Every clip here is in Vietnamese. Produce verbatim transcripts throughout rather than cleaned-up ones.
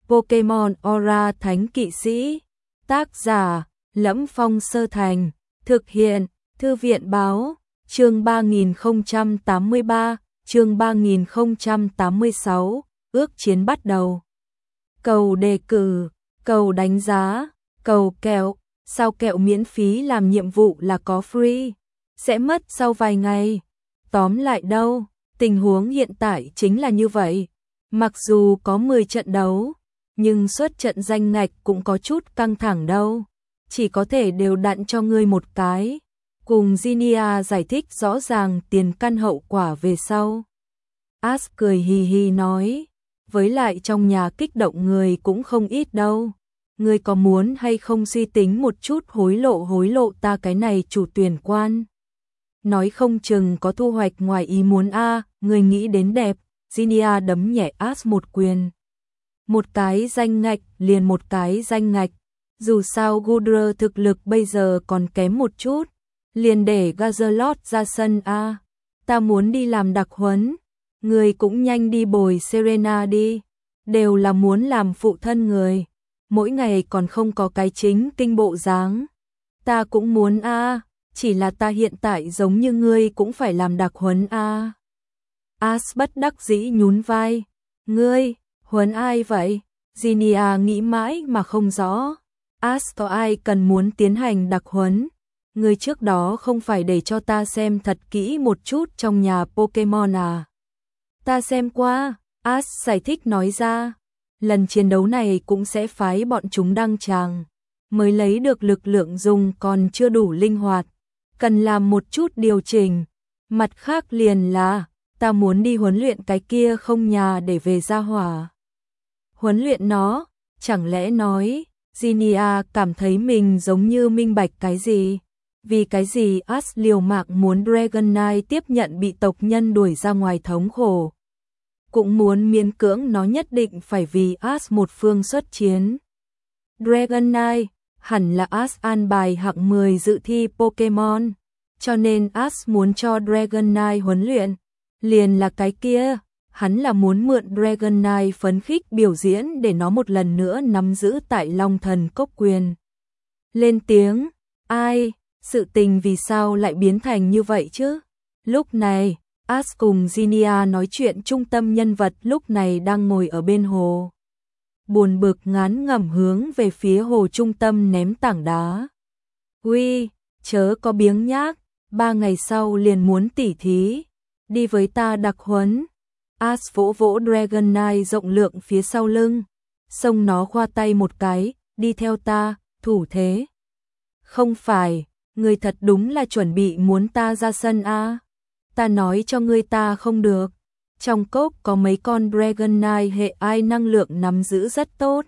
Pokemon Aura Thánh Kỵ Sĩ. Tác giả: Lẫm Phong Sơ Thành. Thực hiện: Thư viện báo. Chương ba nghìn không trăm tám mươi ba, chương ba nghìn không trăm tám mươi sáu, ước chiến bắt đầu. Cầu đề cử, cầu đánh giá, cầu kẹo, sao kẹo miễn phí làm nhiệm vụ là có free, sẽ mất sau vài ngày. Tóm lại đâu, tình huống hiện tại chính là như vậy. Mặc dù có mười trận đấu, nhưng suất trận danh ngạch cũng có chút căng thẳng đâu. Chỉ có thể đều đặn cho ngươi một cái. Cùng Zinnia giải thích rõ ràng tiền căn hậu quả về sau. Ash cười hì hì nói, với lại trong nhà kích động người cũng không ít đâu. Ngươi có muốn hay không suy tính một chút hối lộ hối lộ ta cái này chủ tuyển quan. Nói không chừng có thu hoạch ngoài ý muốn a, à, ngươi nghĩ đến đẹp. Zinnia đấm nhẹ Ash một quyền. Một cái danh ngạch liền một cái danh ngạch. Dù sao Goodra thực lực bây giờ còn kém một chút. Liền để Gazelot ra sân a. À. Ta muốn đi làm đặc huấn. Người cũng nhanh đi bồi Serena đi. Đều là muốn làm phụ thân người. Mỗi ngày còn không có cái chính kinh bộ dáng. Ta cũng muốn a, à. Chỉ là ta hiện tại giống như ngươi cũng phải làm đặc huấn a. À. Ash bất đắc dĩ nhún vai. Ngươi, huấn ai vậy? Zinnia nghĩ mãi mà không rõ. Ash có ai cần muốn tiến hành đặc huấn? Ngươi trước đó không phải để cho ta xem thật kỹ một chút trong nhà Pokemon à? Ta xem qua, Ash giải thích nói ra. Lần chiến đấu này cũng sẽ phái bọn chúng đăng tràng. Mới lấy được lực lượng dùng còn chưa đủ linh hoạt. Cần làm một chút điều chỉnh. Mặt khác liền là, ta muốn đi huấn luyện cái kia không nhà để về gia hỏa. Huấn luyện nó, chẳng lẽ nói, Zinnia cảm thấy mình giống như minh bạch cái gì? Vì cái gì Ash liều mạng muốn Dragonite tiếp nhận bị tộc nhân đuổi ra ngoài thống khổ. Cũng muốn miễn cưỡng nó nhất định phải vì Ash một phương xuất chiến. Dragonite, hẳn là Ash an bài hạng mười dự thi Pokemon. Cho nên Ash muốn cho Dragonite huấn luyện. Liền là cái kia, hắn là muốn mượn Dragonite phấn khích biểu diễn để nó một lần nữa nắm giữ tại Long Thần Cốc quyền. Lên tiếng, ai, sự tình vì sao lại biến thành như vậy chứ? Lúc này, Ash cùng Zinnia nói chuyện trung tâm nhân vật lúc này đang ngồi ở bên hồ. Buồn bực ngán ngẩm hướng về phía hồ trung tâm ném tảng đá. Uy, chớ có biếng nhác, ba ngày sau liền muốn tỉ thí. Đi với ta đặc huấn. Ash vỗ vỗ Dragonite rộng lượng phía sau lưng. Xông nó khoa tay một cái, đi theo ta, thủ thế. Không phải, ngươi thật đúng là chuẩn bị muốn ta ra sân a. À? Ta nói cho ngươi ta không được. Trong cốc có mấy con Dragonite hệ ai năng lượng nắm giữ rất tốt.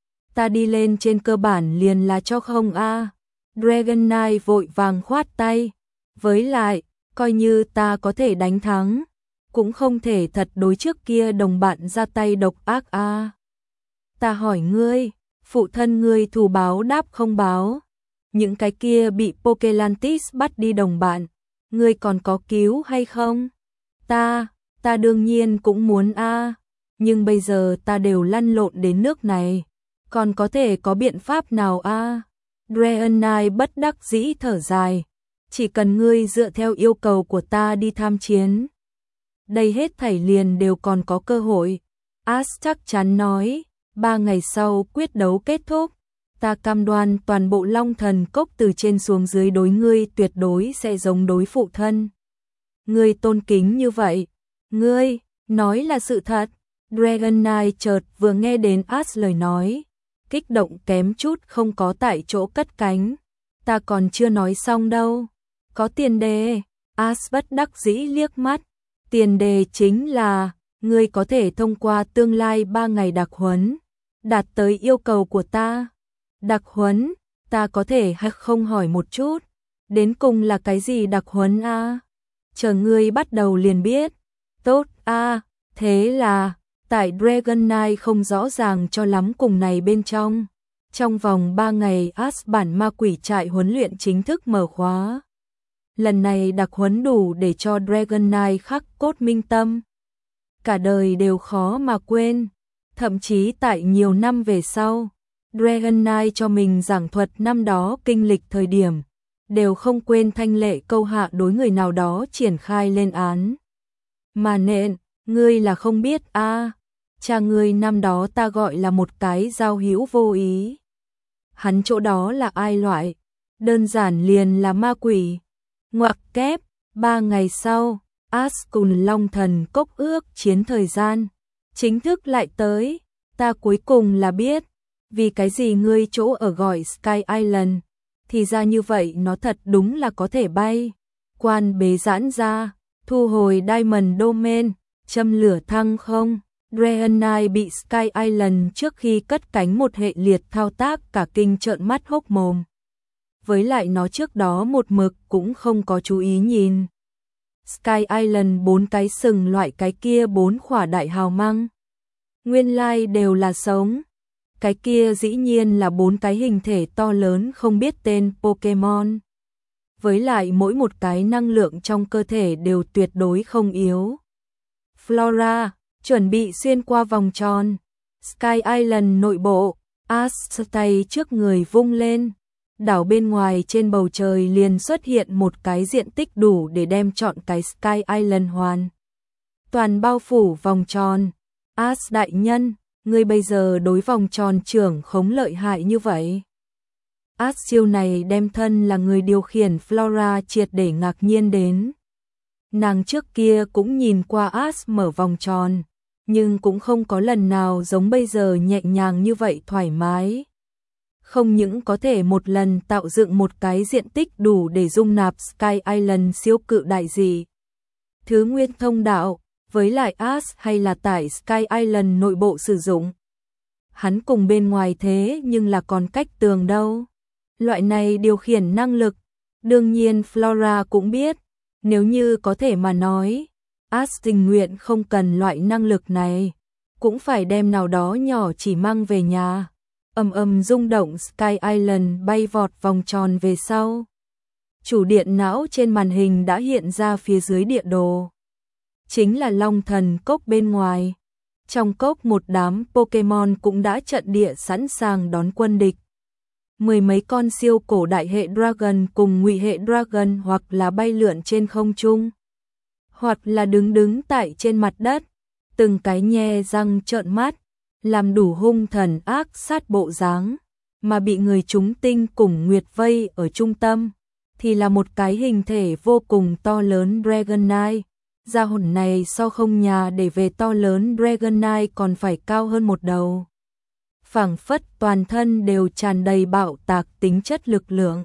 Ta đi lên trên cơ bản liền là cho không a. À? Dragonite vội vàng khoát tay. Với lại, coi như ta có thể đánh thắng, cũng không thể thật đối trước kia đồng bạn ra tay độc ác a. À. Ta hỏi ngươi, phụ thân ngươi thù báo đáp không báo? Những cái kia bị Pokelantis bắt đi đồng bạn, ngươi còn có cứu hay không? Ta, ta đương nhiên cũng muốn a, à. Nhưng bây giờ ta đều lăn lộn đến nước này, còn có thể có biện pháp nào a? À? Dragonite bất đắc dĩ thở dài. Chỉ cần ngươi dựa theo yêu cầu của ta đi tham chiến. Đây hết thảy liền đều còn có cơ hội. Ash chắc chắn nói, ba ngày sau quyết đấu kết thúc. Ta cam đoan toàn bộ Long Thần Cốc từ trên xuống dưới đối ngươi tuyệt đối sẽ giống đối phụ thân. Ngươi tôn kính như vậy. Ngươi, nói là sự thật. Dragonite chợt vừa nghe đến Ash lời nói. Kích động kém chút không có tại chỗ cất cánh. Ta còn chưa nói xong đâu. Có tiền đề, Ash bất đắc dĩ liếc mắt. Tiền đề chính là, ngươi có thể thông qua tương lai ba ngày đặc huấn, đạt tới yêu cầu của ta. Đặc huấn, ta có thể hay không hỏi một chút, đến cùng là cái gì đặc huấn a? À? Chờ ngươi bắt đầu liền biết. Tốt a, à, thế là, tại Dragonite không rõ ràng cho lắm cùng này bên trong. Trong vòng ba ngày Ash bản ma quỷ trại huấn luyện chính thức mở khóa. Lần này đặc huấn đủ để cho Dragonite khắc cốt minh tâm. Cả đời đều khó mà quên. Thậm chí tại nhiều năm về sau, Dragon Knight cho mình giảng thuật năm đó kinh lịch thời điểm, đều không quên thanh lệ câu hạ đối người nào đó triển khai lên án. Mà nện, ngươi là không biết a, à, cha ngươi năm đó ta gọi là một cái giao hữu vô ý. Hắn chỗ đó là ai loại? Đơn giản liền là ma quỷ. Ngoặc kép, ba ngày sau, Ash cùng Long Thần Cốc ước chiến thời gian, chính thức lại tới, ta cuối cùng là biết, vì cái gì ngươi chỗ ở gọi Sky Island, thì ra như vậy nó thật đúng là có thể bay. Quan bế giãn ra, thu hồi Diamond Domain, châm lửa thăng không. Dragon Knight bị Sky Island trước khi cất cánh một hệ liệt thao tác cả kinh trợn mắt hốc mồm. Với lại nó trước đó một mực cũng không có chú ý nhìn. Sky Island bốn cái sừng loại cái kia bốn khỏa đại hào măng. Nguyên lai like đều là sống. Cái kia dĩ nhiên là bốn cái hình thể to lớn không biết tên Pokemon. Với lại mỗi một cái năng lượng trong cơ thể đều tuyệt đối không yếu. Flora chuẩn bị xuyên qua vòng tròn. Sky Island nội bộ, Ash tay trước người vung lên. Đảo bên ngoài trên bầu trời liền xuất hiện một cái diện tích đủ để đem trọn cái Sky Island hoàn toàn bao phủ vòng tròn. Ash đại nhân, ngươi bây giờ đối vòng tròn trưởng khống lợi hại như vậy. Ash siêu này đem thân là người điều khiển Flora triệt để ngạc nhiên đến. Nàng trước kia cũng nhìn qua Ash mở vòng tròn, nhưng cũng không có lần nào giống bây giờ nhẹ nhàng như vậy thoải mái. Không những có thể một lần tạo dựng một cái diện tích đủ để dung nạp Sky Island siêu cự đại dị thứ nguyên thông đạo, với lại Ash hay là tại Sky Island nội bộ sử dụng. Hắn cùng bên ngoài thế nhưng là còn cách tường đâu. Loại này điều khiển năng lực, đương nhiên Flora cũng biết, nếu như có thể mà nói, Ash tình nguyện không cần loại năng lực này, cũng phải đem nào đó nhỏ chỉ mang về nhà. Ầm ầm rung động Sky Island bay vọt vòng tròn về sau. Chủ điện não trên màn hình đã hiện ra phía dưới địa đồ. Chính là Long Thần Cốc bên ngoài. Trong cốc một đám Pokemon cũng đã trận địa sẵn sàng đón quân địch. Mười mấy con siêu cổ đại hệ Dragon cùng ngụy hệ Dragon hoặc là bay lượn trên không trung, hoặc là đứng đứng tại trên mặt đất, từng cái nhe răng trợn mắt, làm đủ hung thần ác sát bộ dáng, mà bị người chúng tinh cùng Nguyệt vây ở trung tâm, thì là một cái hình thể vô cùng to lớn Dragon Knight. Gia hồn này so không nhà để về to lớn Dragon Knight còn phải cao hơn một đầu. Phảng phất toàn thân đều tràn đầy bạo tạc tính chất lực lượng.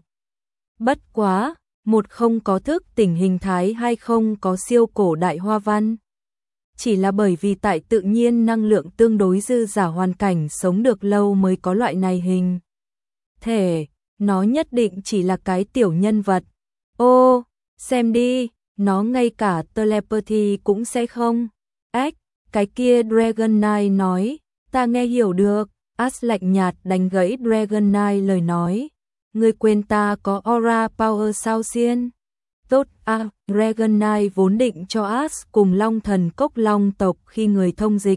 Bất quá, một không có thức tỉnh hình thái hay không có siêu cổ đại hoa văn. Chỉ là bởi vì tại tự nhiên năng lượng tương đối dư giả hoàn cảnh sống được lâu mới có loại này hình thể, nó nhất định chỉ là cái tiểu nhân vật. Ô, xem đi, nó ngay cả telepathy cũng sẽ không. Ếch, cái kia Dragon Knight nói, ta nghe hiểu được. Ash lạnh nhạt đánh gãy Dragon Knight lời nói. Ngươi quên ta có aura power sao xiên? Tốt à, Dragon Knight vốn định cho Ash cùng Long Thần Cốc Long tộc khi người thông dịch,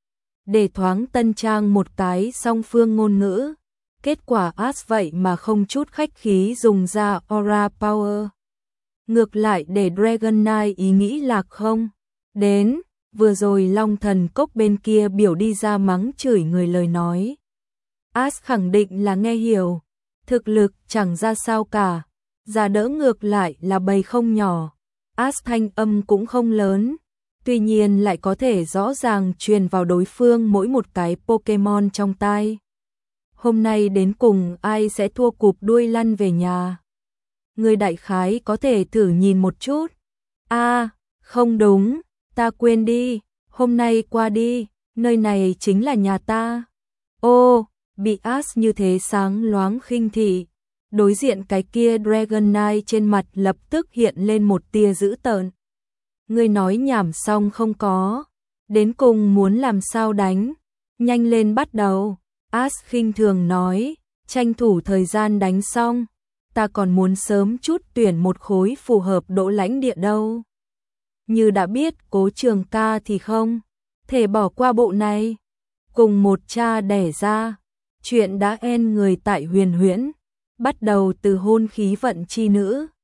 để thoáng tân trang một cái song phương ngôn ngữ. Kết quả Ash vậy mà không chút khách khí dùng ra aura power. Ngược lại để Dragon Knight ý nghĩ lạc không. Đến, vừa rồi Long Thần Cốc bên kia biểu đi ra mắng chửi người lời nói. Ash khẳng định là nghe hiểu, thực lực chẳng ra sao cả, giả đỡ ngược lại là bầy không nhỏ. Ash thanh âm cũng không lớn, tuy nhiên lại có thể rõ ràng truyền vào đối phương mỗi một cái Pokemon trong tai. Hôm nay đến cùng ai sẽ thua cụp đuôi lăn về nhà? Người đại khái có thể thử nhìn một chút. A, à, không đúng, ta quên đi, hôm nay qua đi, nơi này chính là nhà ta. Ô, bị Ash như thế sáng loáng khinh thị, đối diện cái kia Dragon Knight trên mặt lập tức hiện lên một tia dữ tợn. Ngươi nói nhảm xong không có, đến cùng muốn làm sao đánh, nhanh lên bắt đầu. Ash khinh thường nói, tranh thủ thời gian đánh xong, ta còn muốn sớm chút tuyển một khối phù hợp độ lãnh địa đâu. Như đã biết Cố Trường ca thì không thể bỏ qua bộ này. cùng một cha đẻ ra. Chuyện đã en người tại Huyền Huyễn, bắt đầu từ hôn khí vận chi nữ,